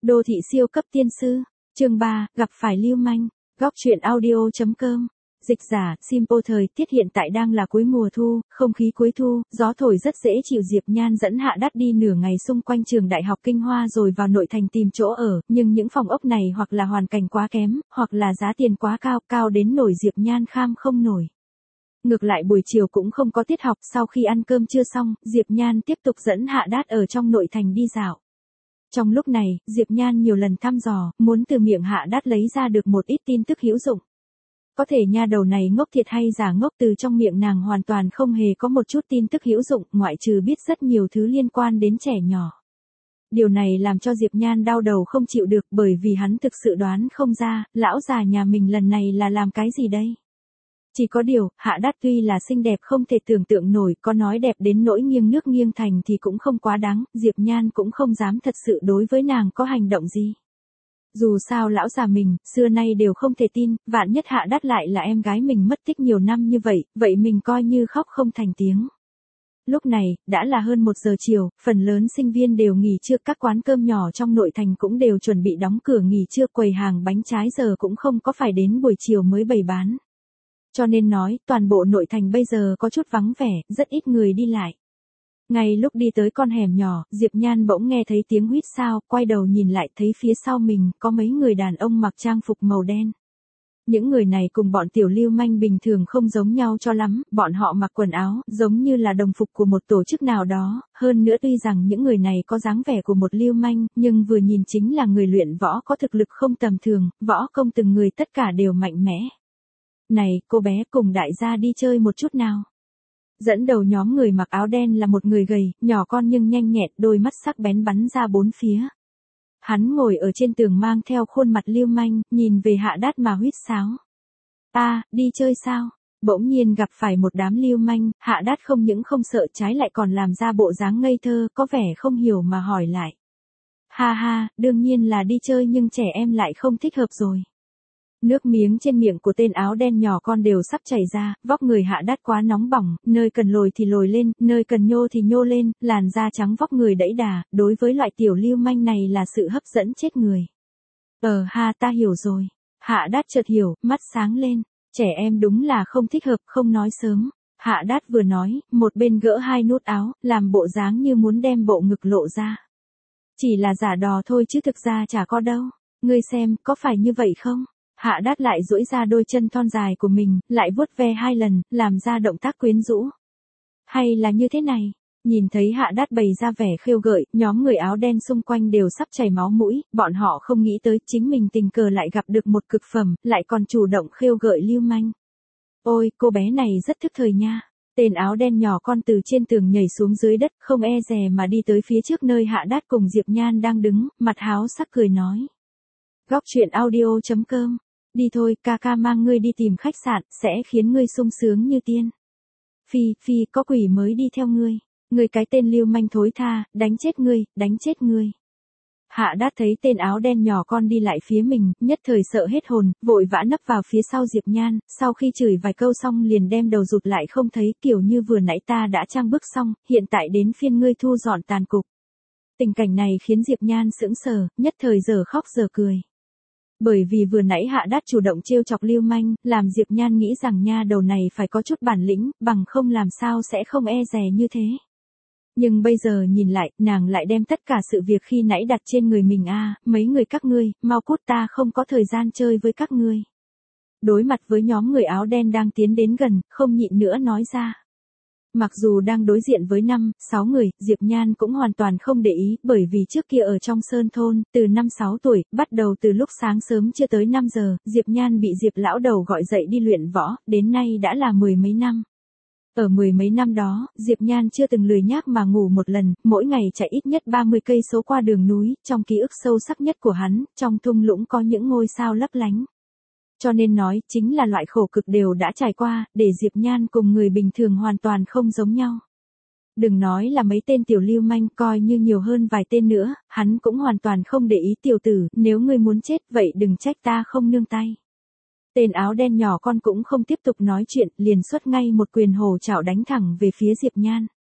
Đô thị siêu cấp tiên sư, chương 3, gặp phải lưu manh, góc truyện audio.com. Dịch giả, Simple thời tiết hiện tại đang là cuối mùa thu, không khí cuối thu, gió thổi rất dễ chịu. Diệp Nhan dẫn Hạ Đát đi nửa ngày xung quanh trường đại học Kinh Hoa rồi vào nội thành tìm chỗ ở, nhưng những phòng ốc này hoặc là hoàn cảnh quá kém, hoặc là giá tiền quá cao, cao đến nổi Diệp Nhan kham không nổi. Ngược lại buổi chiều cũng không có tiết học, sau khi ăn cơm trưa xong, Diệp Nhan tiếp tục dẫn Hạ Đát ở trong nội thành đi dạo. Trong lúc này, Diệp Nhan nhiều lần thăm dò, muốn từ miệng Hạ Đát lấy ra được một ít tin tức hữu dụng. Có thể nha đầu này ngốc thiệt hay giả ngốc, từ trong miệng nàng hoàn toàn không hề có một chút tin tức hữu dụng, ngoại trừ biết rất nhiều thứ liên quan đến trẻ nhỏ. Điều này làm cho Diệp Nhan đau đầu không chịu được, bởi vì hắn thực sự đoán không ra, lão già nhà mình lần này là làm cái gì đây? Chỉ có điều, Hạ Đát tuy là xinh đẹp không thể tưởng tượng nổi, có nói đẹp đến nỗi nghiêng nước nghiêng thành thì cũng không quá đáng, Diệp Nhan cũng không dám thật sự đối với nàng có hành động gì. Dù sao lão già mình, xưa nay đều không thể tin, vạn nhất Hạ Đát lại là em gái mình mất tích nhiều năm như vậy, vậy mình coi như khóc không thành tiếng. Lúc này, đã là hơn 1 giờ chiều, phần lớn sinh viên đều nghỉ trưa, các quán cơm nhỏ trong nội thành cũng đều chuẩn bị đóng cửa nghỉ trưa, quầy hàng bánh trái giờ cũng không có phải đến buổi chiều mới bày bán. Cho nên nói, toàn bộ nội thành bây giờ có chút vắng vẻ, rất ít người đi lại. Ngay lúc đi tới con hẻm nhỏ, Diệp Nhan bỗng nghe thấy tiếng huýt sáo, quay đầu nhìn lại thấy phía sau mình có mấy người đàn ông mặc trang phục màu đen. Những người này cùng bọn tiểu lưu manh bình thường không giống nhau cho lắm, bọn họ mặc quần áo giống như là đồng phục của một tổ chức nào đó, hơn nữa tuy rằng những người này có dáng vẻ của một lưu manh, nhưng vừa nhìn chính là người luyện võ có thực lực không tầm thường, võ công từng người tất cả đều mạnh mẽ. Này, cô bé, cùng đại gia đi chơi một chút nào. Dẫn đầu nhóm người mặc áo đen là một người gầy, nhỏ con nhưng nhanh nhẹn, đôi mắt sắc bén bắn ra bốn phía. Hắn ngồi ở trên tường mang theo khuôn mặt lưu manh, nhìn về Hạ Đát mà huýt sáo. Đi chơi sao? Bỗng nhiên gặp phải một đám lưu manh, Hạ Đát không những không sợ, trái lại còn làm ra bộ dáng ngây thơ, có vẻ không hiểu mà hỏi lại. Ha, đương nhiên là đi chơi, nhưng trẻ em lại không thích hợp rồi. Nước miếng trên miệng của tên áo đen nhỏ con đều sắp chảy ra, vóc người Hạ Đát quá nóng bỏng, nơi cần lồi thì lồi lên, nơi cần nhô thì nhô lên, làn da trắng vóc người đẫy đà, đối với loại tiểu lưu manh này là sự hấp dẫn chết người. Ta hiểu rồi. Hạ Đát chợt hiểu, mắt sáng lên, trẻ em đúng là không thích hợp, không nói sớm. Hạ Đát vừa nói, một bên gỡ 2 nút áo, làm bộ dáng như muốn đem bộ ngực lộ ra. Chỉ là giả đò thôi chứ thực ra chả có đâu, ngươi xem, có phải như vậy không? Hạ Đát lại duỗi ra đôi chân thon dài của mình, lại vuốt ve 2 lần, làm ra động tác quyến rũ. Hay là như thế này? Nhìn thấy Hạ Đát bày ra vẻ khêu gợi, nhóm người áo đen xung quanh đều sắp chảy máu mũi, bọn họ không nghĩ tới chính mình tình cờ lại gặp được một cực phẩm, lại còn chủ động khêu gợi lưu manh. Ôi, cô bé này rất thức thời nha. Tên áo đen nhỏ con từ trên tường nhảy xuống dưới đất, không e dè mà đi tới phía trước nơi Hạ Đát cùng Diệp Nhan đang đứng, mặt háo sắc cười nói. Góc truyện audio.com. Đi thôi, ca mang ngươi đi tìm khách sạn, sẽ khiến ngươi sung sướng như tiên. Phi, có quỷ mới đi theo ngươi. Ngươi cái tên lưu manh thối tha, đánh chết ngươi. Hạ Đát thấy tên áo đen nhỏ con đi lại phía mình, nhất thời sợ hết hồn, vội vã nấp vào phía sau Diệp Nhan, sau khi chửi vài câu xong liền đem đầu rụt lại không thấy, kiểu như vừa nãy ta đã trang bước xong, hiện tại đến phiên ngươi thu dọn tàn cục. Tình cảnh này khiến Diệp Nhan sững sờ, nhất thời giờ khóc giờ cười. Bởi vì vừa nãy Hạ Đát chủ động trêu chọc lưu manh, làm Diệp Nhan nghĩ rằng nha đầu này phải có chút bản lĩnh, bằng không làm sao sẽ không e dè như thế. Nhưng bây giờ nhìn lại, nàng lại đem tất cả sự việc khi nãy đặt trên người mình. Mấy người các ngươi, mau cút, ta không có thời gian chơi với các ngươi. Đối mặt với nhóm người áo đen đang tiến đến gần, không nhịn nữa nói ra. Mặc dù đang đối diện với 5-6 người, Diệp Nhan cũng hoàn toàn không để ý, bởi vì trước kia ở trong sơn thôn, từ 5-6 tuổi, bắt đầu từ lúc sáng sớm chưa tới 5 giờ, Diệp Nhan bị Diệp lão đầu gọi dậy đi luyện võ, đến nay đã là 10 mấy năm. Ở 10 mấy năm đó, Diệp Nhan chưa từng lười nhác mà ngủ một lần, mỗi ngày chạy ít nhất 30 cây số qua đường núi, trong ký ức sâu sắc nhất của hắn, trong thung lũng có những ngôi sao lấp lánh. Cho nên nói, chính là loại khổ cực đều đã trải qua, để Diệp Nhan cùng người bình thường hoàn toàn không giống nhau. Đừng nói là mấy tên tiểu lưu manh, coi như nhiều hơn vài tên nữa, hắn cũng hoàn toàn không để ý. Tiểu tử, nếu ngươi muốn chết, vậy đừng trách ta không nương tay. Tên áo đen nhỏ con cũng không tiếp tục nói chuyện, liền xuất ngay một quyền hổ chảo đánh thẳng về phía Diệp Nhan.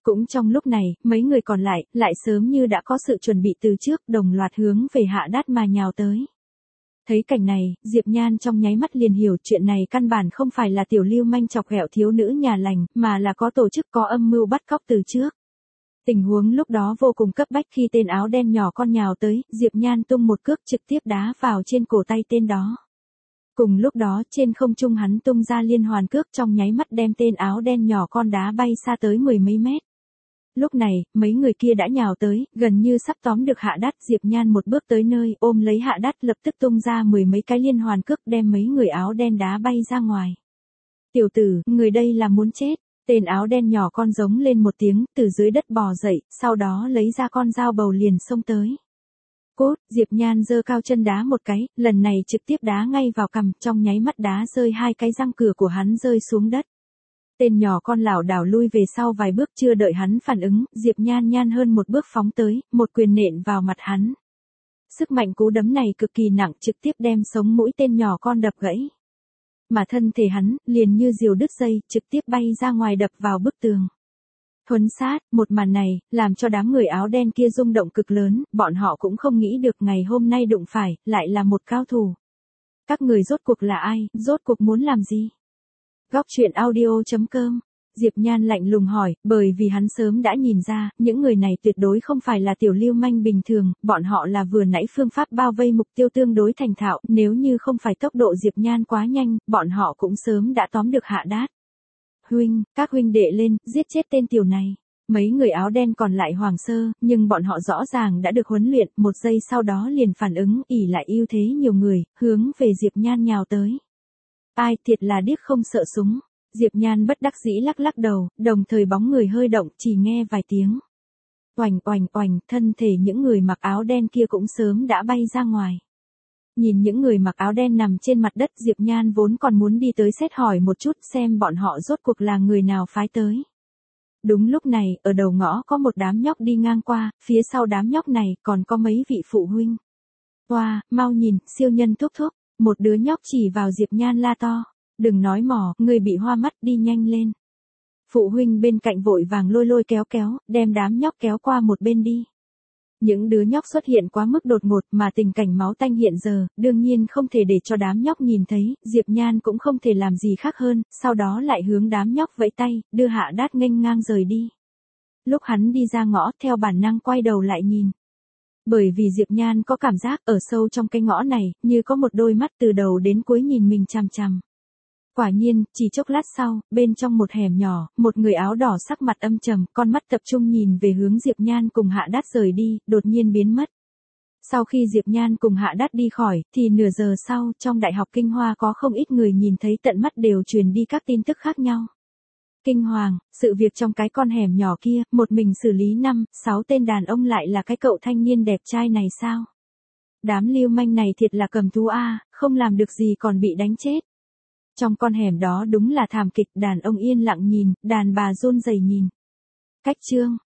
Cũng trong lúc này, mấy người còn lại sớm như đã có sự chuẩn bị từ trước, đồng loạt hướng về Hạ Đát mà nhào tới. Thấy cảnh này, Diệp Nhan trong nháy mắt liền hiểu chuyện này căn bản không phải là tiểu lưu manh chọc ghẹo thiếu nữ nhà lành, mà là có tổ chức có âm mưu bắt cóc từ trước. Tình huống lúc đó vô cùng cấp bách khi tên áo đen nhỏ con nhào tới, Diệp Nhan tung một cước trực tiếp đá vào trên cổ tay tên đó. Cùng lúc đó trên không trung hắn tung ra liên hoàn cước trong nháy mắt đem tên áo đen nhỏ con đá bay xa tới mười mấy mét. Lúc này, mấy người kia đã nhào tới, gần như sắp tóm được Hạ Đát. Diệp Nhan một bước tới nơi, ôm lấy Hạ Đát lập tức tung ra mười mấy cái liên hoàn cước đem mấy người áo đen đá bay ra ngoài. Tiểu tử, người đây là muốn chết. Tên áo đen nhỏ con giống lên một tiếng, từ dưới đất bò dậy, sau đó lấy ra con dao bầu liền xông tới. Cốt, Diệp Nhan giơ cao chân đá một cái, lần này trực tiếp đá ngay vào cằm, trong nháy mắt đá rơi hai cái răng cửa của hắn rơi xuống đất. Tên nhỏ con lảo đảo lui về sau vài bước, chưa đợi hắn phản ứng, Diệp Nhan hơn một bước phóng tới, một quyền nện vào mặt hắn. Sức mạnh cú đấm này cực kỳ nặng, trực tiếp đem sống mũi tên nhỏ con đập gãy. Mà thân thể hắn, liền như diều đứt dây, trực tiếp bay ra ngoài đập vào bức tường. Thuấn sát, một màn này, làm cho đám người áo đen kia rung động cực lớn, bọn họ cũng không nghĩ được ngày hôm nay đụng phải, lại là một cao thủ. Các người rốt cuộc là ai, rốt cuộc muốn làm gì? Góc truyện audio.com. Diệp Nhan lạnh lùng hỏi, bởi vì hắn sớm đã nhìn ra, những người này tuyệt đối không phải là tiểu lưu manh bình thường, bọn họ là vừa nãy phương pháp bao vây mục tiêu tương đối thành thạo, nếu như không phải tốc độ Diệp Nhan quá nhanh, bọn họ cũng sớm đã tóm được Hạ Đát. Huynh, các huynh đệ lên, giết chết tên tiểu này. Mấy người áo đen còn lại hoảng sơ, nhưng bọn họ rõ ràng đã được huấn luyện, một giây sau đó liền phản ứng, ỷ lại ưu thế nhiều người, hướng về Diệp Nhan nhào tới. Ai, thiệt là điếc không sợ súng. Diệp Nhan bất đắc dĩ lắc lắc đầu, đồng thời bóng người hơi động, chỉ nghe vài tiếng. Oành oành oành, thân thể những người mặc áo đen kia cũng sớm đã bay ra ngoài. Nhìn những người mặc áo đen nằm trên mặt đất, Diệp Nhan vốn còn muốn đi tới xét hỏi một chút xem bọn họ rốt cuộc là người nào phái tới. Đúng lúc này, ở đầu ngõ có một đám nhóc đi ngang qua, phía sau đám nhóc này còn có mấy vị phụ huynh. Wow, mau nhìn, siêu nhân thúc thúc, một đứa nhóc chỉ vào Diệp Nhan la to. Đừng nói mỏ, người bị hoa mắt, đi nhanh lên. Phụ huynh bên cạnh vội vàng lôi kéo, đem đám nhóc kéo qua một bên đi. Những đứa nhóc xuất hiện quá mức đột ngột mà tình cảnh máu tanh hiện giờ, đương nhiên không thể để cho đám nhóc nhìn thấy, Diệp Nhan cũng không thể làm gì khác hơn, sau đó lại hướng đám nhóc vẫy tay, đưa Hạ Đát nghênh ngang rời đi. Lúc hắn đi ra ngõ, theo bản năng quay đầu lại nhìn. Bởi vì Diệp Nhan có cảm giác ở sâu trong cái ngõ này, như có một đôi mắt từ đầu đến cuối nhìn mình chằm chằm. Quả nhiên, chỉ chốc lát sau, bên trong một hẻm nhỏ, một người áo đỏ sắc mặt âm trầm, con mắt tập trung nhìn về hướng Diệp Nhan cùng Hạ Đát rời đi, đột nhiên biến mất. Sau khi Diệp Nhan cùng Hạ Đát đi khỏi, thì nửa giờ sau, trong Đại học Kinh Hoa có không ít người nhìn thấy tận mắt đều truyền đi các tin tức khác nhau. Kinh hoàng, sự việc trong cái con hẻm nhỏ kia, một mình xử lý 5-6 tên đàn ông lại là cái cậu thanh niên đẹp trai này sao? Đám lưu manh này thiệt là cầm thú a, không làm được gì còn bị đánh chết. Trong con hẻm đó đúng là thảm kịch, đàn ông yên lặng nhìn, đàn bà run rẩy nhìn. Cách chương